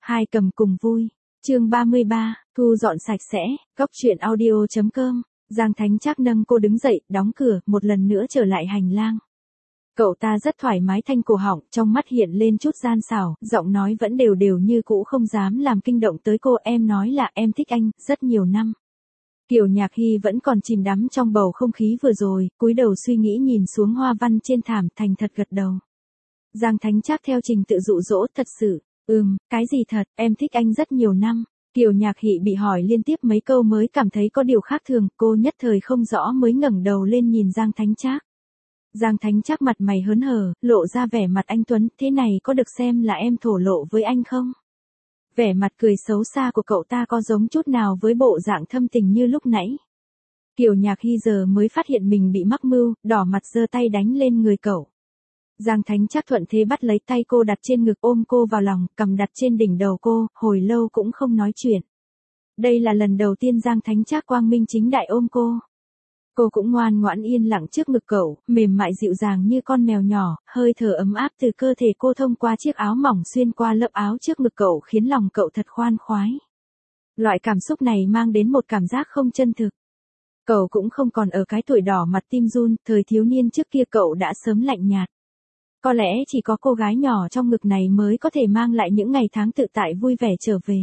Hai cầm cùng vui. Chương 33, thu dọn sạch sẽ, góc truyện audio.com. Giang Thánh Trác nâng cô đứng dậy, đóng cửa, một lần nữa trở lại hành lang. Cậu ta rất thoải mái thanh cổ họng, trong mắt hiện lên chút gian xảo, giọng nói vẫn đều đều như cũ không dám làm kinh động tới cô. Em nói là em thích anh, rất nhiều năm. Kiều Nhạc Hy vẫn còn chìm đắm trong bầu không khí vừa rồi, cúi đầu suy nghĩ nhìn xuống hoa văn trên thảm, thành thật gật đầu. Giang Thánh Trác theo trình tự dụ dỗ, thật sự, cái gì thật, em thích anh rất nhiều năm. Kiều Nhạc Hy bị hỏi liên tiếp mấy câu mới cảm thấy có điều khác thường, cô nhất thời không rõ mới ngẩng đầu lên nhìn Giang Thánh Trác. Giang Thánh Trác mặt mày hớn hở, lộ ra vẻ mặt anh tuấn, thế này có được xem là em thổ lộ với anh không? Vẻ mặt cười xấu xa của cậu ta có giống chút nào với bộ dạng thâm tình như lúc nãy. Kiều Nhạc Hy giờ mới phát hiện mình bị mắc mưu, đỏ mặt giơ tay đánh lên người cậu. Giang Thánh Trác thuận thế bắt lấy tay cô đặt trên ngực, ôm cô vào lòng, cầm đặt trên đỉnh đầu cô, hồi lâu cũng không nói chuyện. Đây là lần đầu tiên Giang Thánh Trác quang minh chính đại ôm cô. Cô cũng ngoan ngoãn yên lặng trước ngực cậu, mềm mại dịu dàng như con mèo nhỏ, hơi thở ấm áp từ cơ thể cô thông qua chiếc áo mỏng xuyên qua lớp áo trước ngực cậu khiến lòng cậu thật khoan khoái. Loại cảm xúc này mang đến một cảm giác không chân thực. Cậu cũng không còn ở cái tuổi đỏ mặt tim run, thời thiếu niên trước kia cậu đã sớm lạnh nhạt. Có lẽ chỉ có cô gái nhỏ trong ngực này mới có thể mang lại những ngày tháng tự tại vui vẻ trở về.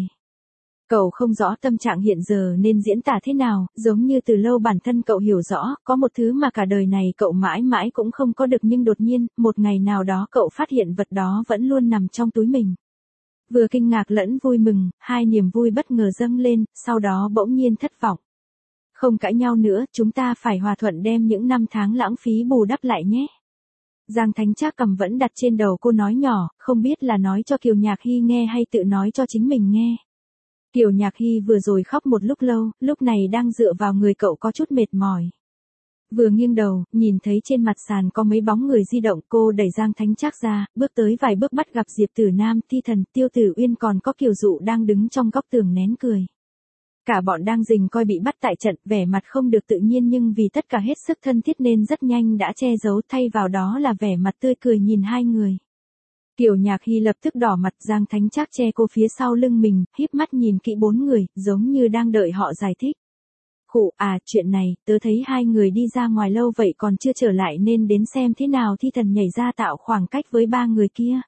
Cậu không rõ tâm trạng hiện giờ nên diễn tả thế nào, giống như từ lâu bản thân cậu hiểu rõ, có một thứ mà cả đời này cậu mãi mãi cũng không có được nhưng đột nhiên, một ngày nào đó cậu phát hiện vật đó vẫn luôn nằm trong túi mình. Vừa kinh ngạc lẫn vui mừng, hai niềm vui bất ngờ dâng lên, sau đó bỗng nhiên thất vọng. Không cãi nhau nữa, chúng ta phải hòa thuận đem những năm tháng lãng phí bù đắp lại nhé. Giang Thánh Trác cầm vẫn đặt trên đầu cô nói nhỏ, không biết là nói cho Kiều Nhạc Hy nghe hay tự nói cho chính mình nghe. Kiều Nhạc Hy vừa rồi khóc một lúc lâu, lúc này đang dựa vào người cậu có chút mệt mỏi. Vừa nghiêng đầu, nhìn thấy trên mặt sàn có mấy bóng người di động, cô đẩy Giang Thánh Trác ra, bước tới vài bước bắt gặp Diệp Tử Nam, Thi Thần, Tiêu Tử Uyên còn có Kiều Dụ đang đứng trong góc tường nén cười. Cả bọn đang rình coi bị bắt tại trận, vẻ mặt không được tự nhiên nhưng vì tất cả hết sức thân thiết nên rất nhanh đã che giấu, thay vào đó là vẻ mặt tươi cười nhìn hai người. Kiều Nhạc Hy lập tức đỏ mặt, Giang Thánh Trác che cô phía sau lưng mình, híp mắt nhìn kỹ bốn người, giống như đang đợi họ giải thích. Khụ, chuyện này, tớ thấy hai người đi ra ngoài lâu vậy còn chưa trở lại nên đến xem thế nào. Thi Thần nhảy ra tạo khoảng cách với ba người kia.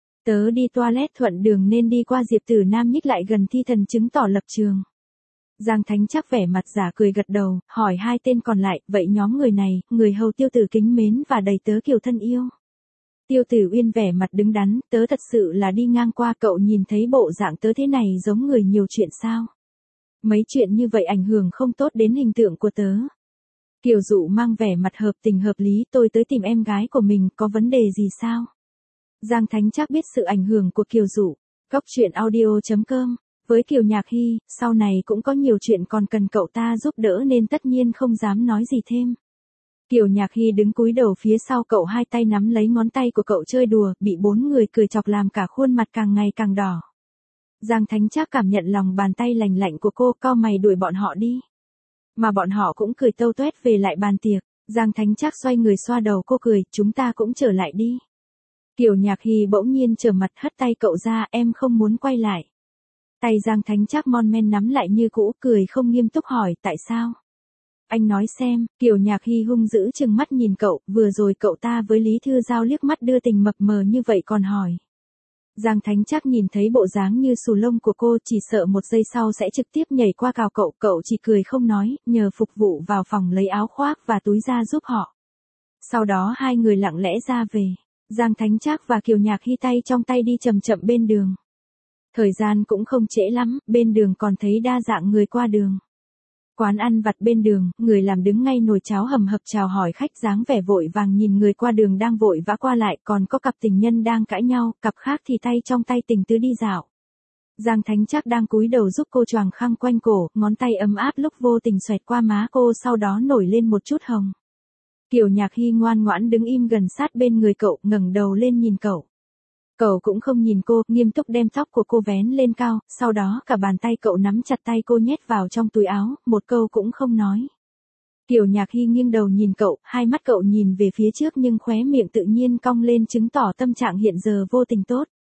Tớ đi toilet thuận đường nên đi qua. Diệp Tử Nam nhích lại gần Thi Thần chứng tỏ lập trường. Giang Thánh Trác vẻ mặt giả cười gật đầu, hỏi hai tên còn lại, vậy nhóm người này, người hầu Tiêu Tử kính mến và đầy tớ Kiều thân yêu. Tiêu Tử Uyên vẻ mặt đứng đắn, tớ thật sự là đi ngang qua, cậu nhìn thấy bộ dạng tớ thế này giống người nhiều chuyện sao? Mấy chuyện như vậy ảnh hưởng không tốt đến hình tượng của tớ. Kiều Dụ mang vẻ mặt hợp tình hợp lý, tôi tới tìm em gái của mình, có vấn đề gì sao? Giang Thánh Trác biết sự ảnh hưởng của Kiều Dụ. Góc truyện audio.com. Với Kiều Nhạc Hy, sau này cũng có nhiều chuyện còn cần cậu ta giúp đỡ nên tất nhiên không dám nói gì thêm. Kiều Nhạc Hy đứng cúi đầu phía sau cậu, hai tay nắm lấy ngón tay của cậu chơi đùa, bị bốn người cười chọc làm cả khuôn mặt càng ngày càng đỏ. Giang Thánh Trác cảm nhận lòng bàn tay lành lạnh của cô, cau mày đuổi bọn họ đi. Mà bọn họ cũng cười tâu tuét về lại bàn tiệc. Giang Thánh Trác xoay người xoa đầu cô cười, chúng ta cũng trở lại đi. Kiều Nhạc Hy bỗng nhiên trở mặt hất tay cậu ra, em không muốn quay lại. Tay Giang Thánh Trác mon men nắm lại như cũ, cười không nghiêm túc hỏi, tại sao? Anh nói xem. Kiều Nhạc Hy hung dữ trừng mắt nhìn cậu, vừa rồi cậu ta với Lý Thư Giao liếc mắt đưa tình mập mờ như vậy còn hỏi. Giang Thánh Trác nhìn thấy bộ dáng như xù lông của cô, chỉ sợ một giây sau sẽ trực tiếp nhảy qua cào cậu chỉ cười không nói, nhờ phục vụ vào phòng lấy áo khoác và túi ra giúp họ. Sau đó hai người lặng lẽ ra về. Giang Thánh Trác và Kiều Nhạc Hy tay trong tay đi chậm chậm bên đường. Thời gian cũng không trễ lắm, bên đường còn thấy đa dạng người qua đường. Quán ăn vặt bên đường, người làm đứng ngay nồi cháo hầm hập chào hỏi khách, dáng vẻ vội vàng nhìn người qua đường đang vội vã qua lại, còn có cặp tình nhân đang cãi nhau, cặp khác thì tay trong tay tình tứ đi dạo. Giang Thánh Trác đang cúi đầu giúp cô choàng khăn quanh cổ, ngón tay ấm áp lúc vô tình xoẹt qua má cô, sau đó nổi lên một chút hồng. Kiều Nhạc Hy ngoan ngoãn đứng im gần sát bên người cậu, ngẩng đầu lên nhìn cậu. Cậu cũng không nhìn cô, nghiêm túc đem tóc của cô vén lên cao, sau đó cả bàn tay cậu nắm chặt tay cô nhét vào trong túi áo, một câu cũng không nói. Kiều Nhạc Hy nghiêng đầu nhìn cậu, hai mắt cậu nhìn về phía trước nhưng khóe miệng tự nhiên cong lên chứng tỏ tâm trạng hiện giờ vô tình tốt.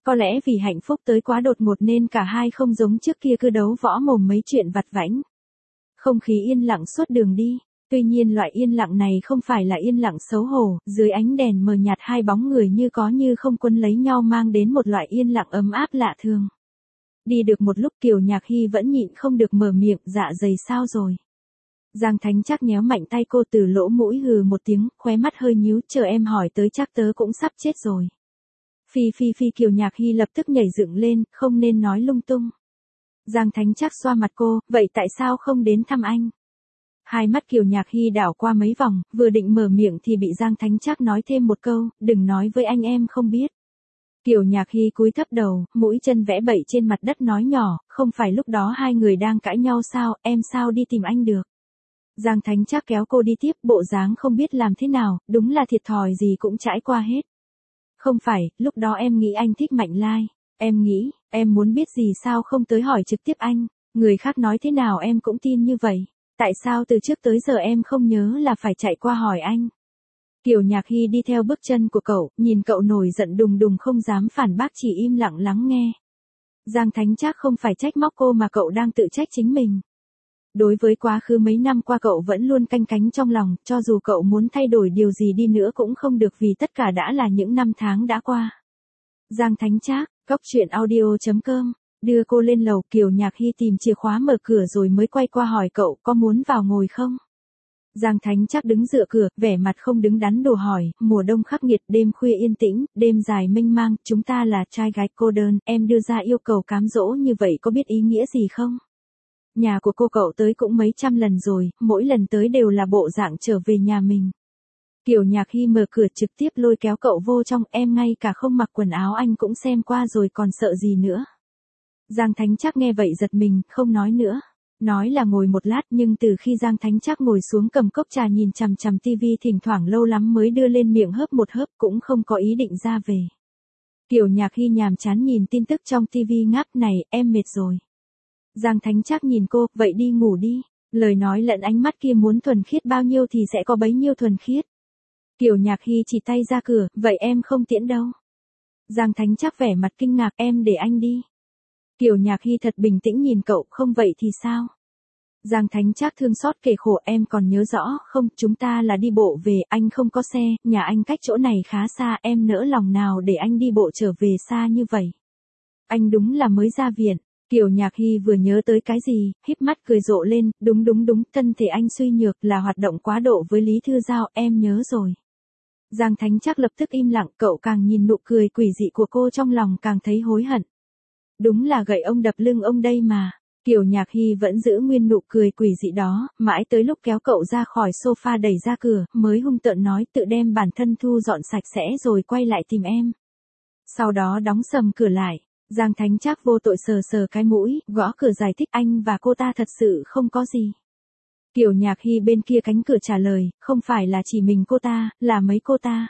Có lẽ vì hạnh phúc tới quá đột ngột nên cả hai không giống trước kia cứ đấu võ mồm mấy chuyện vặt vãnh. Không khí yên lặng suốt đường đi. Tuy nhiên loại yên lặng này không phải là yên lặng xấu hổ, dưới ánh đèn mờ nhạt hai bóng người như có như không quấn lấy nhau mang đến một loại yên lặng ấm áp lạ thường. Đi được một lúc Kiều Nhạc Hy vẫn nhịn không được mở miệng, dạ dày sao rồi. Giang Thánh Trác nhéo mạnh tay cô từ lỗ mũi hừ một tiếng, khóe mắt hơi nhíu, chờ em hỏi tới chắc tớ cũng sắp chết rồi. Phi phi phi Kiều Nhạc Hy lập tức nhảy dựng lên, không nên nói lung tung. Giang Thánh Trác xoa mặt cô, vậy tại sao không đến thăm anh? Hai mắt Kiều Nhạc Hy đảo qua mấy vòng, vừa định mở miệng thì bị Giang Thánh Trác nói thêm một câu, đừng nói với anh em không biết. Kiều Nhạc Hy cúi thấp đầu, mũi chân vẽ bậy trên mặt đất nói nhỏ, không phải lúc đó hai người đang cãi nhau sao, em sao đi tìm anh được. Giang Thánh Trác kéo cô đi tiếp, bộ dáng không biết làm thế nào, đúng là thiệt thòi gì cũng trải qua hết. Không phải, lúc đó em nghĩ anh thích Mạnh Lai, em nghĩ, em muốn biết gì sao không tới hỏi trực tiếp anh, người khác nói thế nào em cũng tin như vậy, tại sao từ trước tới giờ em không nhớ là phải chạy qua hỏi anh. Kiều Nhạc Hy đi theo bước chân của cậu, nhìn cậu nổi giận đùng đùng không dám phản bác chỉ im lặng lắng nghe. Giang Thánh Trác không phải trách móc cô mà cậu đang tự trách chính mình. Đối với quá khứ mấy năm qua cậu vẫn luôn canh cánh trong lòng, cho dù cậu muốn thay đổi điều gì đi nữa cũng không được vì tất cả đã là những năm tháng đã qua. Giang Thánh Trác, coctruyện.audio.com, đưa cô lên lầu. Kiều Nhạc Hy tìm chìa khóa mở cửa rồi mới quay qua hỏi cậu có muốn vào ngồi không. Giang Thánh Trác đứng dựa cửa, vẻ mặt không đứng đắn đồ hỏi, mùa đông khắc nghiệt, đêm khuya yên tĩnh, đêm dài mênh mang, chúng ta là trai gái cô đơn, em đưa ra yêu cầu cám dỗ như vậy có biết ý nghĩa gì không? Nhà của cô cậu tới cũng mấy trăm lần rồi, mỗi lần tới đều là bộ dạng trở về nhà mình. Kiều Nhạc Hy mở cửa trực tiếp lôi kéo cậu vô trong, em ngay cả không mặc quần áo anh cũng xem qua rồi còn sợ gì nữa. Giang Thánh Trác nghe vậy giật mình, không nói nữa. Nói là ngồi một lát nhưng từ khi Giang Thánh Trác ngồi xuống cầm cốc trà nhìn chằm chằm tivi thỉnh thoảng lâu lắm mới đưa lên miệng hớp một hớp cũng không có ý định ra về. Kiều Nhạc Hy nhàm chán nhìn tin tức trong tivi ngáp này, em mệt rồi. Giang Thánh Trác nhìn cô, vậy đi ngủ đi. Lời nói lẫn ánh mắt kia muốn thuần khiết bao nhiêu thì sẽ có bấy nhiêu thuần khiết. Kiều Nhạc Hy chỉ tay ra cửa, vậy em không tiễn đâu. Giang Thánh Trác vẻ mặt kinh ngạc, em để anh đi. Kiều Nhạc Hy thật bình tĩnh nhìn cậu, không vậy thì sao? Giang Thánh Trác thương xót kể khổ, em còn nhớ rõ không, chúng ta là đi bộ về, anh không có xe, nhà anh cách chỗ này khá xa, em nỡ lòng nào để anh đi bộ trở về xa như vậy. Anh đúng là mới ra viện. Kiều Nhạc Hy vừa nhớ tới cái gì, híp mắt cười rộ lên, đúng, thân thể anh suy nhược là hoạt động quá độ với Lý Thư Giao, em nhớ rồi. Giang Thánh Trác lập tức im lặng, cậu càng nhìn nụ cười quỷ dị của cô trong lòng càng thấy hối hận. Đúng là gậy ông đập lưng ông đây mà. Kiều Nhạc Hy vẫn giữ nguyên nụ cười quỷ dị đó, mãi tới lúc kéo cậu ra khỏi sofa đẩy ra cửa, mới hung tợn nói tự đem bản thân thu dọn sạch sẽ rồi quay lại tìm em. Sau đó đóng sầm cửa lại. Giang Thánh Trác vô tội sờ sờ cái mũi, gõ cửa giải thích anh và cô ta thật sự không có gì. Kiều Nhạc Hy bên kia cánh cửa trả lời, không phải là chỉ mình cô ta, là mấy cô ta.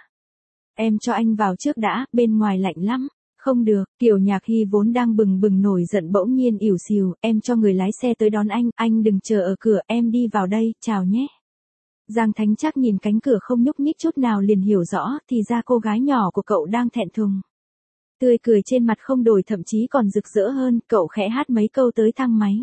Em cho anh vào trước đã, bên ngoài lạnh lắm. Không được, Kiều Nhạc Hy vốn đang bừng bừng nổi giận bỗng nhiên ỉu xìu, em cho người lái xe tới đón anh đừng chờ ở cửa, em đi vào đây, chào nhé. Giang Thánh Trác nhìn cánh cửa không nhúc nhích chút nào liền hiểu rõ, thì ra cô gái nhỏ của cậu đang thẹn thùng. Tươi cười trên mặt không đổi thậm chí còn rực rỡ hơn, cậu khẽ hát mấy câu tới thang máy.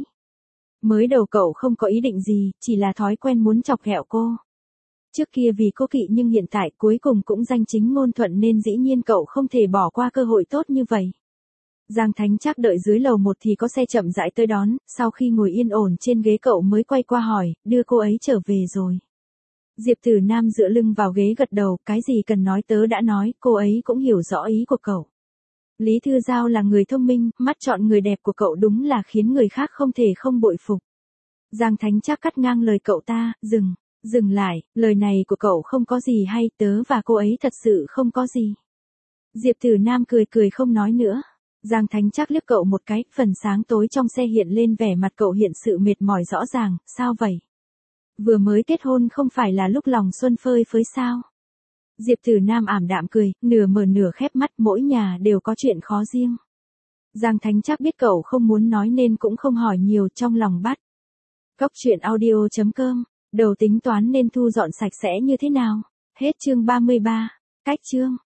Mới đầu cậu không có ý định gì, chỉ là thói quen muốn chọc ghẹo cô. Trước kia vì cô kỵ nhưng hiện tại cuối cùng cũng danh chính ngôn thuận nên dĩ nhiên cậu không thể bỏ qua cơ hội tốt như vậy. Giang Thánh Trác đợi dưới lầu 1 thì có xe chậm rãi tới đón, sau khi ngồi yên ổn trên ghế cậu mới quay qua hỏi, đưa cô ấy trở về rồi. Diệp Tử Nam dựa lưng vào ghế gật đầu, cái gì cần nói tớ đã nói, cô ấy cũng hiểu rõ ý của cậu. Lý Thư Giao là người thông minh, mắt chọn người đẹp của cậu đúng là khiến người khác không thể không bội phục. Giang Thánh Trác cắt ngang lời cậu ta, dừng lại, lời này của cậu không có gì hay, tớ và cô ấy thật sự không có gì. Diệp Tử Nam cười không nói nữa. Giang Thánh Trác liếc cậu một cái, phần sáng tối trong xe hiện lên vẻ mặt cậu hiện sự mệt mỏi rõ ràng, sao vậy? Vừa mới kết hôn không phải là lúc lòng xuân phơi phới sao? Diệp Tử Nam ảm đạm cười, nửa mở nửa khép mắt, mỗi nhà đều có chuyện khó riêng. Giang Thánh Trác biết cậu không muốn nói nên cũng không hỏi nhiều, trong lòng bắt. Coctruyện.audio.com, đầu tính toán nên thu dọn sạch sẽ như thế nào? Hết chương 33. Cách chương.